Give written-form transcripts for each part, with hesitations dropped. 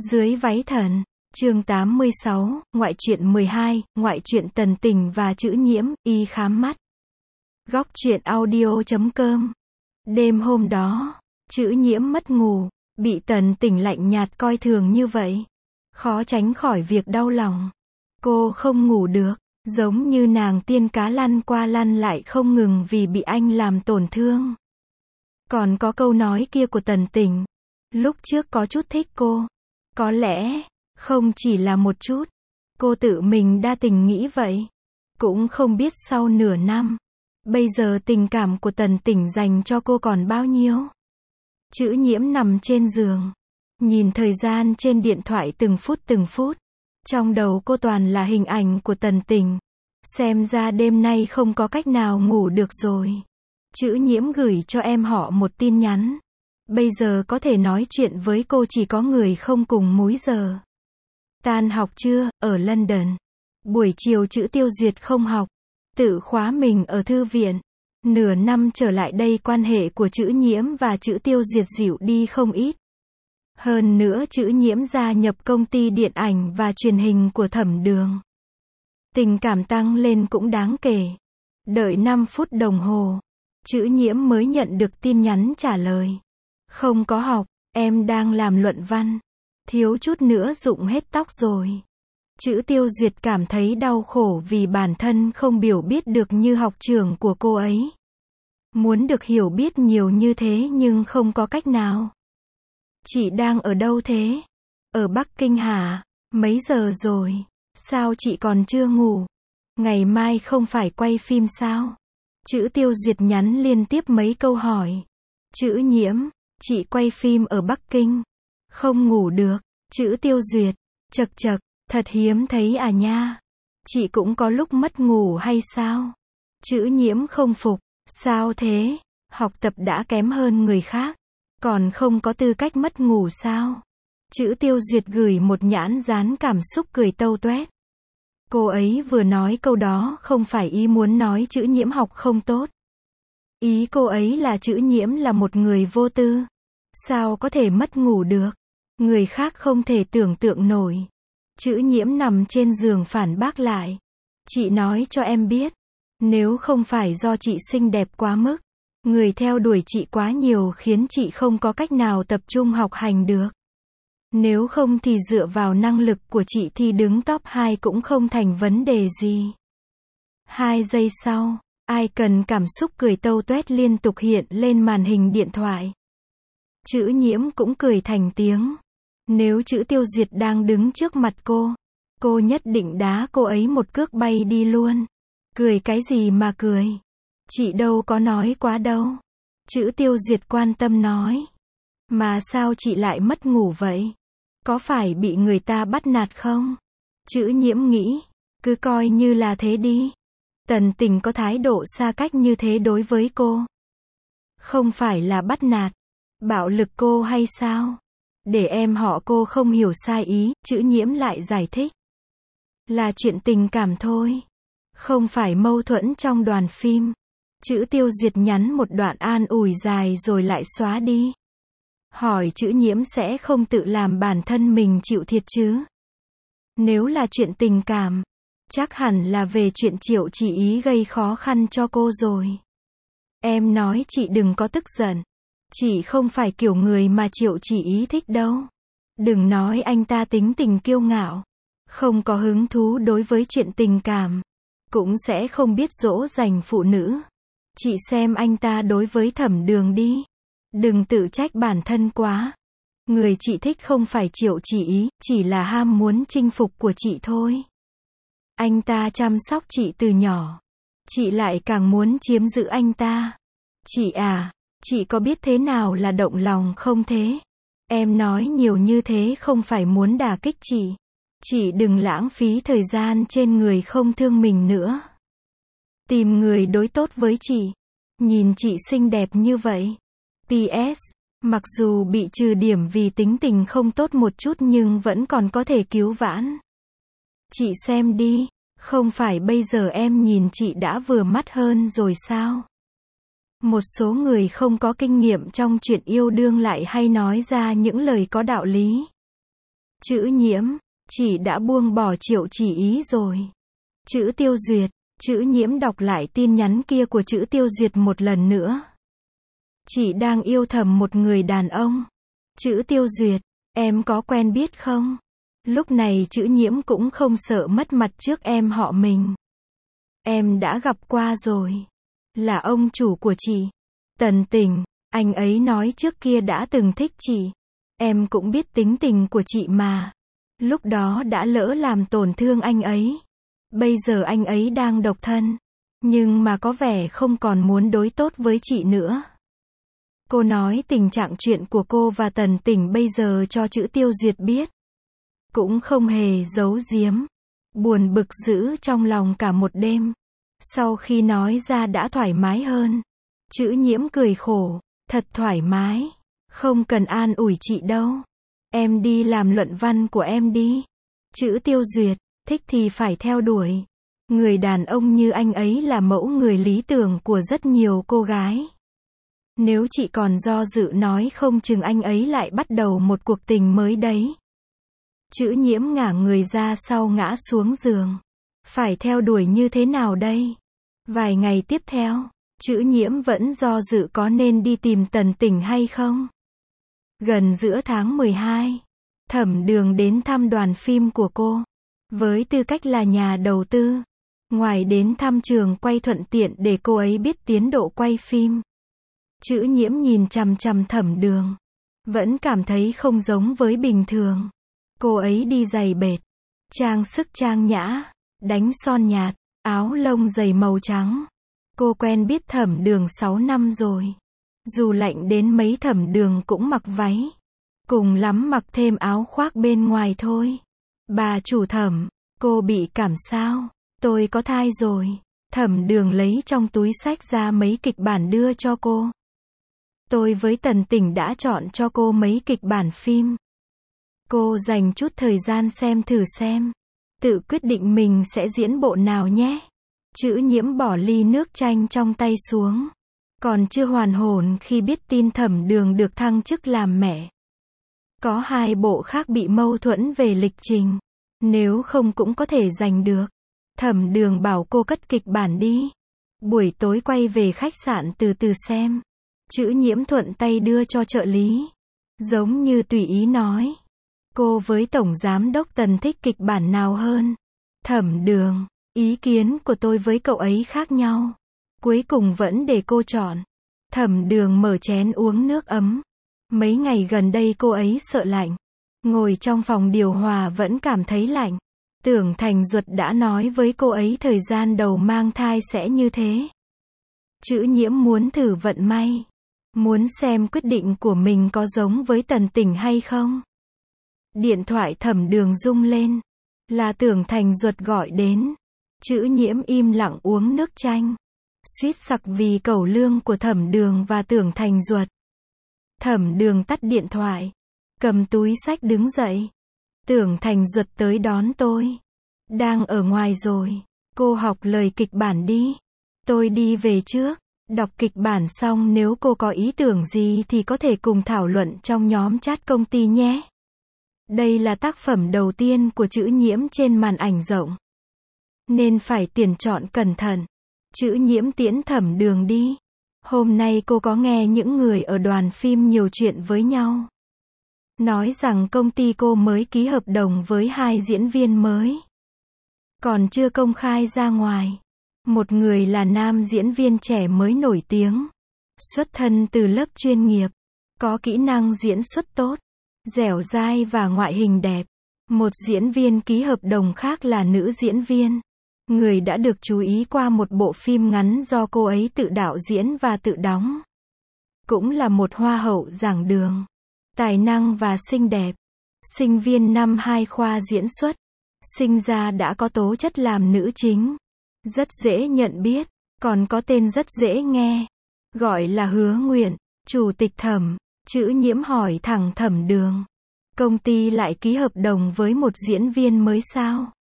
Dưới váy thần. Chương 86, ngoại truyện 12, ngoại truyện Tần Tình và Chữ Nhiễm, y khám mắt. Góc truyện audio.com. Đêm hôm đó, Chữ Nhiễm mất ngủ, bị Tần Tình lạnh nhạt coi thường như vậy. Khó tránh khỏi việc đau lòng. Cô không ngủ được, giống như nàng tiên cá lăn qua lăn lại không ngừng vì bị anh làm tổn thương. Còn có câu nói kia của Tần Tình. Lúc trước có chút thích cô. Có lẽ, không chỉ là một chút. Cô tự mình đa tình nghĩ vậy. Cũng không biết sau nửa năm, bây giờ tình cảm của Tần Tình dành cho cô còn bao nhiêu. Chữ Nhiễm nằm trên giường, nhìn thời gian trên điện thoại từng phút. Trong đầu cô toàn là hình ảnh của Tần Tình. Xem ra đêm nay không có cách nào ngủ được rồi. Chữ Nhiễm gửi cho em họ một tin nhắn. Bây giờ có thể nói chuyện với cô chỉ có người không cùng múi giờ. Tan học trưa, ở London. Buổi chiều Chữ Tiêu Duyệt không học. Tự khóa mình ở thư viện. Nửa năm trở lại đây quan hệ của Chữ Nhiễm và Chữ Tiêu Duyệt dịu đi không ít. Hơn nữa Chữ Nhiễm gia nhập công ty điện ảnh và truyền hình của Thẩm Đường. Tình cảm tăng lên cũng đáng kể. Đợi 5 phút đồng hồ, Chữ Nhiễm mới nhận được tin nhắn trả lời. Không có học, em đang làm luận văn. Thiếu chút nữa rụng hết tóc rồi. Chữ Tiêu Duyệt cảm thấy đau khổ vì bản thân không biểu biết được như học trưởng của cô ấy. Muốn được hiểu biết nhiều như thế nhưng không có cách nào. Chị đang ở đâu thế? Ở Bắc Kinh hả? Mấy giờ rồi? Sao chị còn chưa ngủ? Ngày mai không phải quay phim sao? Chữ Tiêu Duyệt nhắn liên tiếp mấy câu hỏi. Chữ Nhiễm, chị quay phim ở Bắc Kinh. Không ngủ được. Chữ Tiêu Duyệt, chật, thật hiếm thấy à nha. Chị cũng có lúc mất ngủ hay sao? Chữ Nhiễm không phục. Sao thế? Học tập đã kém hơn người khác. Còn không có tư cách mất ngủ sao? Chữ Tiêu Duyệt gửi một nhãn dán cảm xúc cười tâu tuét. Cô ấy vừa nói câu đó không phải ý muốn nói Chữ Nhiễm học không tốt. Ý cô ấy là Chữ Nhiễm là một người vô tư. Sao có thể mất ngủ được? Người khác không thể tưởng tượng nổi. Chữ Nhiễm nằm trên giường phản bác lại. Chị nói cho em biết. Nếu không phải do chị xinh đẹp quá mức, người theo đuổi chị quá nhiều khiến chị không có cách nào tập trung học hành được. Nếu không thì dựa vào năng lực của chị thì đứng top 2 cũng không thành vấn đề gì. 2 giây sau, ai cần cảm xúc cười tâu tuét liên tục hiện lên màn hình điện thoại. Chữ Nhiễm cũng cười thành tiếng. Nếu Chữ Tiêu Duyệt đang đứng trước mặt cô nhất định đá cô ấy một cước bay đi luôn. Cười cái gì mà cười? Chị đâu có nói quá đâu. Chữ Tiêu Duyệt quan tâm nói. Mà sao chị lại mất ngủ vậy? Có phải bị người ta bắt nạt không? Chữ Nhiễm nghĩ. Cứ coi như là thế đi. Tần Tình có thái độ xa cách như thế đối với cô. Không phải là bắt nạt, bạo lực cô hay sao? Để em họ cô không hiểu sai ý, Chữ Nhiễm lại giải thích. Là chuyện tình cảm thôi. Không phải mâu thuẫn trong đoàn phim. Chữ Tiêu Duyệt nhắn một đoạn an ủi dài rồi lại xóa đi. Hỏi Chữ Nhiễm sẽ không tự làm bản thân mình chịu thiệt chứ? Nếu là chuyện tình cảm, chắc hẳn là về chuyện Triệu Chỉ Ý gây khó khăn cho cô rồi. Em nói chị đừng có tức giận. Chị không phải kiểu người mà Triệu Chỉ Ý thích đâu. Đừng nói anh ta tính tình kiêu ngạo, không có hứng thú đối với chuyện tình cảm, cũng sẽ không biết dỗ dành phụ nữ. Chị xem anh ta đối với Thẩm Đường đi. Đừng tự trách bản thân quá. Người chị thích không phải Triệu Chỉ Ý, chỉ là ham muốn chinh phục của chị thôi. Anh ta chăm sóc chị từ nhỏ. Chị lại càng muốn chiếm giữ anh ta. Chị à, chị có biết thế nào là động lòng không thế? Em nói nhiều như thế không phải muốn đả kích chị. Chị đừng lãng phí thời gian trên người không thương mình nữa. Tìm người đối tốt với chị. Nhìn chị xinh đẹp như vậy. PS, mặc dù bị trừ điểm vì tính tình không tốt một chút nhưng vẫn còn có thể cứu vãn. Chị xem đi, không phải bây giờ em nhìn chị đã vừa mắt hơn rồi sao? Một số người không có kinh nghiệm trong chuyện yêu đương lại hay nói ra những lời có đạo lý. Chữ Nhiễm, chị đã buông bỏ Triệu Chỉ Ý rồi. Chữ Tiêu Duyệt, Chữ Nhiễm đọc lại tin nhắn kia của Chữ Tiêu Duyệt một lần nữa. Chị đang yêu thầm một người đàn ông. Chữ Tiêu Duyệt, em có quen biết không? Lúc này Chữ Nhiễm cũng không sợ mất mặt trước em họ mình. Em đã gặp qua rồi. Là ông chủ của chị. Tần Tình, anh ấy nói trước kia đã từng thích chị. Em cũng biết tính tình của chị mà. Lúc đó đã lỡ làm tổn thương anh ấy. Bây giờ anh ấy đang độc thân. Nhưng mà có vẻ không còn muốn đối tốt với chị nữa. Cô nói tình trạng chuyện của cô và Tần Tình bây giờ cho Chữ Tiêu Duyệt biết. Cũng không hề giấu giếm. Buồn bực giữ trong lòng cả một đêm. Sau khi nói ra đã thoải mái hơn. Chữ Nhiễm cười khổ. Thật thoải mái. Không cần an ủi chị đâu. Em đi làm luận văn của em đi. Chữ Tiêu Duyệt, thích thì phải theo đuổi. Người đàn ông như anh ấy là mẫu người lý tưởng của rất nhiều cô gái. Nếu chị còn do dự nói không chừng anh ấy lại bắt đầu một cuộc tình mới đấy. Chữ Nhiễm ngả người ra sau ngã xuống giường. Phải theo đuổi như thế nào đây? Vài ngày tiếp theo, Chữ Nhiễm vẫn do dự có nên đi tìm Tần Tình hay không. Gần giữa tháng 12, Thẩm Đường đến thăm đoàn phim của cô. Với tư cách là nhà đầu tư, ngoài đến thăm trường quay thuận tiện để cô ấy biết tiến độ quay phim. Chữ Nhiễm nhìn chằm chằm Thẩm Đường. Vẫn cảm thấy không giống với bình thường. Cô ấy đi giày bệt, trang sức trang nhã, đánh son nhạt, áo lông dày màu trắng. Cô quen biết Thẩm Đường 6 năm rồi. Dù lạnh đến mấy Thẩm Đường cũng mặc váy. Cùng lắm mặc thêm áo khoác bên ngoài thôi. Bà chủ Thẩm, cô bị cảm sao? Tôi có thai rồi. Thẩm Đường lấy trong túi xách ra mấy kịch bản đưa cho cô. Tôi với Tần Tình đã chọn cho cô mấy kịch bản phim. Cô dành chút thời gian xem thử xem. Tự quyết định mình sẽ diễn bộ nào nhé. Chữ Nhiễm bỏ ly nước chanh trong tay xuống. Còn chưa hoàn hồn khi biết tin Thẩm Đường được thăng chức làm mẹ. Có 2 bộ khác bị mâu thuẫn về lịch trình. Nếu không cũng có thể giành được. Thẩm Đường bảo cô cất kịch bản đi. Buổi tối quay về khách sạn từ từ xem. Chữ Nhiễm thuận tay đưa cho trợ lý. Giống như tùy ý nói. Cô với Tổng Giám đốc Tần thích kịch bản nào hơn? Thẩm Đường, ý kiến của tôi với cậu ấy khác nhau. Cuối cùng vẫn để cô chọn. Thẩm Đường mở chén uống nước ấm. Mấy ngày gần đây cô ấy sợ lạnh. Ngồi trong phòng điều hòa vẫn cảm thấy lạnh. Tưởng Thành Duật đã nói với cô ấy thời gian đầu mang thai sẽ như thế. Chữ Nhiễm muốn thử vận may. Muốn xem quyết định của mình có giống với Tần Tình hay không. Điện thoại Thẩm Đường rung lên. Là Tưởng Thành Duật gọi đến. Chữ Nhiễm im lặng uống nước chanh. Suýt sặc vì cẩu lương của Thẩm Đường và Tưởng Thành Duật. Thẩm Đường tắt điện thoại. Cầm túi xách đứng dậy. Tưởng Thành Duật tới đón tôi. Đang ở ngoài rồi. Cô học lời kịch bản đi. Tôi đi về trước. Đọc kịch bản xong nếu cô có ý tưởng gì thì có thể cùng thảo luận trong nhóm chat công ty nhé. Đây là tác phẩm đầu tiên của Chữ Nhiễm trên màn ảnh rộng. Nên phải tuyển chọn cẩn thận. Chữ Nhiễm tiễn Thẩm Đường đi. Hôm nay cô có nghe những người ở đoàn phim nhiều chuyện với nhau. Nói rằng công ty cô mới ký hợp đồng với 2 diễn viên mới. Còn chưa công khai ra ngoài. Một người là nam diễn viên trẻ mới nổi tiếng. Xuất thân từ lớp chuyên nghiệp. Có kỹ năng diễn xuất tốt. Dẻo dai và ngoại hình đẹp. Một diễn viên ký hợp đồng khác là nữ diễn viên. Người đã được chú ý qua một bộ phim ngắn do cô ấy tự đạo diễn và tự đóng. Cũng là một hoa hậu giảng đường. Tài năng và xinh đẹp. Sinh viên năm 2 khoa diễn xuất. Sinh ra đã có tố chất làm nữ chính. Rất dễ nhận biết. Còn có tên rất dễ nghe. Gọi là Hứa Nguyện. Chủ tịch Thẩm. Chữ Nhiễm hỏi thẳng Thẩm Đường. Công ty lại ký hợp đồng với một diễn viên mới sao?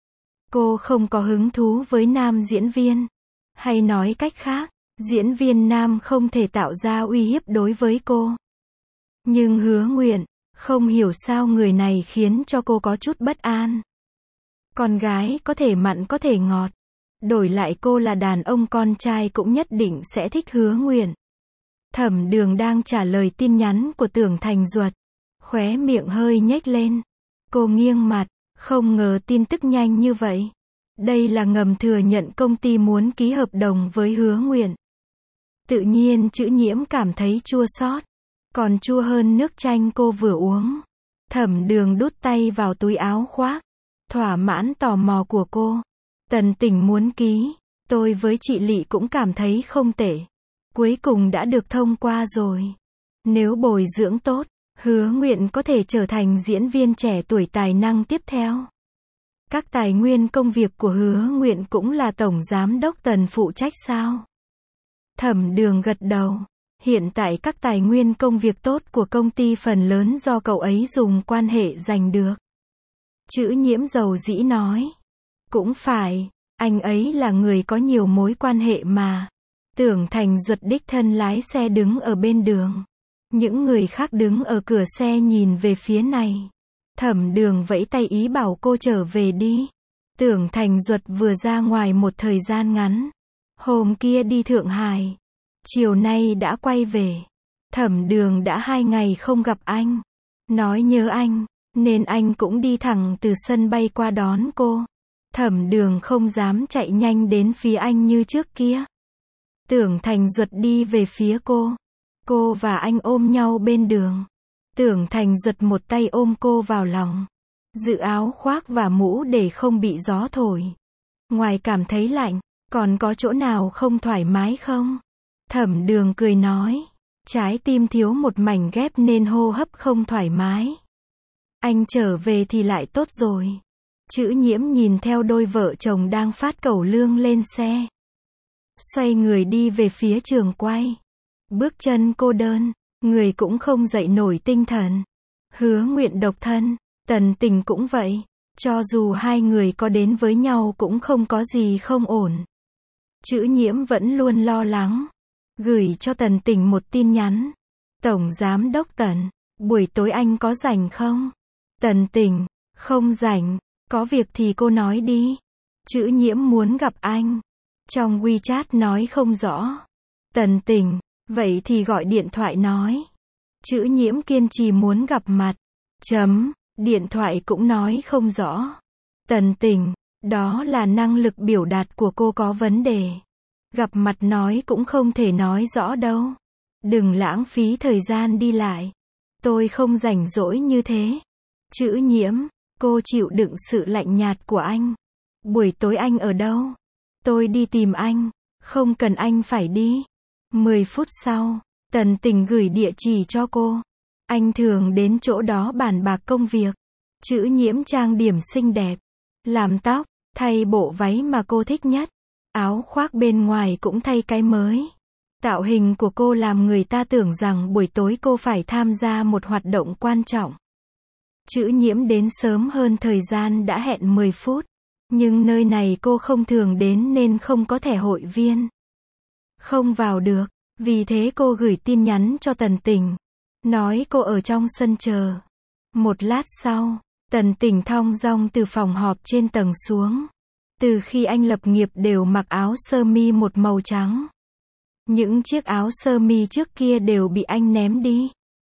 Cô không có hứng thú với nam diễn viên. Hay nói cách khác, diễn viên nam không thể tạo ra uy hiếp đối với cô. Nhưng Hứa Nguyện, Không hiểu sao người này khiến cho cô có chút bất an. Con gái có thể mặn có thể ngọt. Đổi lại cô là đàn ông con trai cũng nhất định sẽ thích Hứa Nguyện. Thẩm Đường đang trả lời tin nhắn của Tưởng Thành Duật. Khóe miệng hơi nhếch lên. Cô nghiêng mặt, không ngờ tin tức nhanh như vậy. Đây là ngầm thừa nhận công ty muốn ký hợp đồng với Hứa Nguyện. Tự nhiên Chữ Nhiễm cảm thấy chua xót, còn chua hơn nước chanh cô vừa uống. Thẩm Đường đút tay vào túi áo khoác, thỏa mãn tò mò của cô. Tần Tình muốn ký, tôi với chị Lị cũng cảm thấy không tệ. Cuối cùng đã được thông qua rồi. Nếu bồi dưỡng tốt, Hứa Nguyện có thể trở thành diễn viên trẻ tuổi tài năng tiếp theo. Các tài nguyên công việc của Hứa Nguyện cũng là Tổng Giám đốc Tần phụ trách sao? Thẩm Đường gật đầu. Hiện tại các tài nguyên công việc tốt của công ty phần lớn do cậu ấy dùng quan hệ giành được. Chữ Nhiễm dầu dĩ nói. Cũng phải, anh ấy là người có nhiều mối quan hệ mà. Tưởng Thành Duật đích thân lái xe đứng ở bên đường. Những người khác đứng ở cửa xe nhìn về phía này. Thẩm Đường vẫy tay ý bảo cô trở về đi. Tưởng Thành Duật vừa ra ngoài một thời gian ngắn. Hôm kia đi Thượng Hải. Chiều nay đã quay về. Thẩm Đường đã 2 ngày không gặp anh. Nói nhớ anh, nên anh cũng đi thẳng từ sân bay qua đón cô. Thẩm Đường không dám chạy nhanh đến phía anh như trước kia. Tưởng Thành Duật đi về phía cô. Cô và anh ôm nhau bên đường. Tưởng Thành Duật một tay ôm cô vào lòng. Giữ áo khoác và mũ để không bị gió thổi. Ngoài cảm thấy lạnh, còn có chỗ nào không thoải mái không? Thẩm Đường cười nói. Trái tim thiếu một mảnh ghép nên hô hấp không thoải mái. Anh trở về thì lại tốt rồi. Chữ Nhiễm nhìn theo đôi vợ chồng đang phát cẩu lương lên xe. Xoay người đi về phía trường quay. Bước chân cô đơn, người cũng không dậy nổi tinh thần. Hứa Nguyện độc thân, Tần Tình cũng vậy. Cho dù hai người có đến với nhau cũng không có gì không ổn. Chữ Nhiễm vẫn luôn lo lắng. Gửi cho Tần Tình một tin nhắn. Tổng Giám đốc Tần, buổi tối anh có rảnh không? Tần Tình, không rảnh, có việc thì cô nói đi. Chữ Nhiễm muốn gặp anh. Trong WeChat nói không rõ. Tần Tình, vậy thì gọi điện thoại nói. Chữ Nhiễm kiên trì muốn gặp mặt. Điện thoại cũng nói không rõ. Tần Tình, đó là năng lực biểu đạt của cô có vấn đề. Gặp mặt nói cũng không thể nói rõ đâu. Đừng lãng phí thời gian đi lại. Tôi không rảnh rỗi như thế. Chữ Nhiễm, cô chịu đựng sự lạnh nhạt của anh. Buổi tối anh ở đâu? Tôi đi tìm anh. Không cần anh phải đi. 10 phút sau, Tần Tình gửi địa chỉ cho cô. Anh thường đến chỗ đó bàn bạc công việc. Chữ Nhiễm trang điểm xinh đẹp. Làm tóc, thay bộ váy mà cô thích nhất. Áo khoác bên ngoài cũng thay cái mới. Tạo hình của cô làm người ta tưởng rằng buổi tối cô phải tham gia một hoạt động quan trọng. Chữ Nhiễm đến sớm hơn thời gian đã hẹn 10 phút. Nhưng nơi này cô không thường đến nên không có thẻ hội viên. Không vào được, vì thế cô gửi tin nhắn cho Tần Tình. Nói cô ở trong sân chờ. Một lát sau, Tần Tình thong dong từ phòng họp trên tầng xuống. Từ khi anh lập nghiệp đều mặc áo sơ mi một màu trắng. Những chiếc áo sơ mi trước kia đều bị anh ném đi.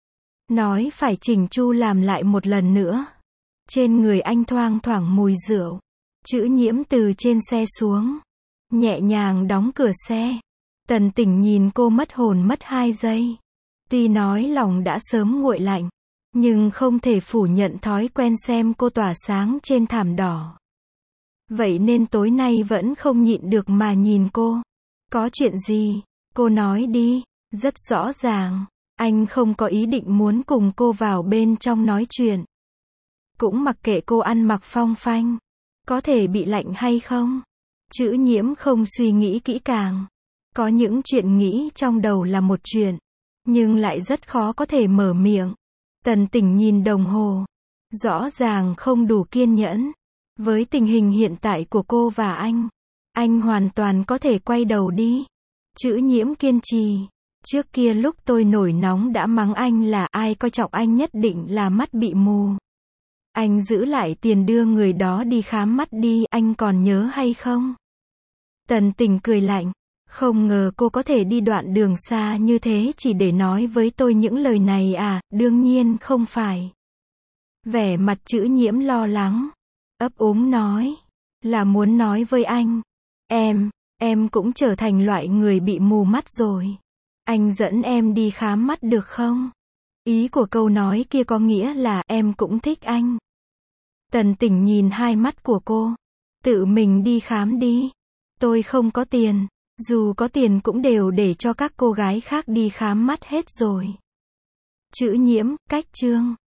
Nói phải chỉnh chu làm lại một lần nữa. Trên người anh thoang thoảng mùi rượu. Chữ Nhiễm từ trên xe xuống. Nhẹ nhàng đóng cửa xe. Tần Tình nhìn cô mất hồn mất 2 giây. Tuy nói lòng đã sớm nguội lạnh. Nhưng không thể phủ nhận thói quen xem cô tỏa sáng trên thảm đỏ. Vậy nên tối nay vẫn không nhịn được mà nhìn cô. Có chuyện gì? Cô nói đi. Rất rõ ràng. Anh không có ý định muốn cùng cô vào bên trong nói chuyện. Cũng mặc kệ cô ăn mặc phong phanh. Có thể bị lạnh hay không? Chữ Nhiễm không suy nghĩ kỹ càng. Có những chuyện nghĩ trong đầu là một chuyện. Nhưng lại rất khó có thể mở miệng. Tần Tình nhìn đồng hồ. Rõ ràng không đủ kiên nhẫn. Với tình hình hiện tại của cô và anh hoàn toàn có thể quay đầu đi. Chữ Nhiễm kiên trì. Trước kia lúc tôi nổi nóng đã mắng anh là ai coi trọng anh nhất định là mắt bị mù. Anh giữ lại tiền đưa người đó đi khám mắt đi, anh còn nhớ hay không? Tần Tình cười lạnh. Không ngờ cô có thể đi đoạn đường xa như thế chỉ để nói với tôi những lời này à, đương nhiên không phải. Vẻ mặt Trữ Nhiễm lo lắng, ấp úng nói, là muốn nói với anh, em cũng trở thành loại người bị mù mắt rồi. Anh dẫn em đi khám mắt được không? Ý của câu nói kia có nghĩa là em cũng thích anh. Tần Tình nhìn hai mắt của cô. Tự mình đi khám đi. Tôi không có tiền. Dù có tiền cũng đều để cho các cô gái khác đi khám mắt hết rồi. Trữ Nhiễm, cách chương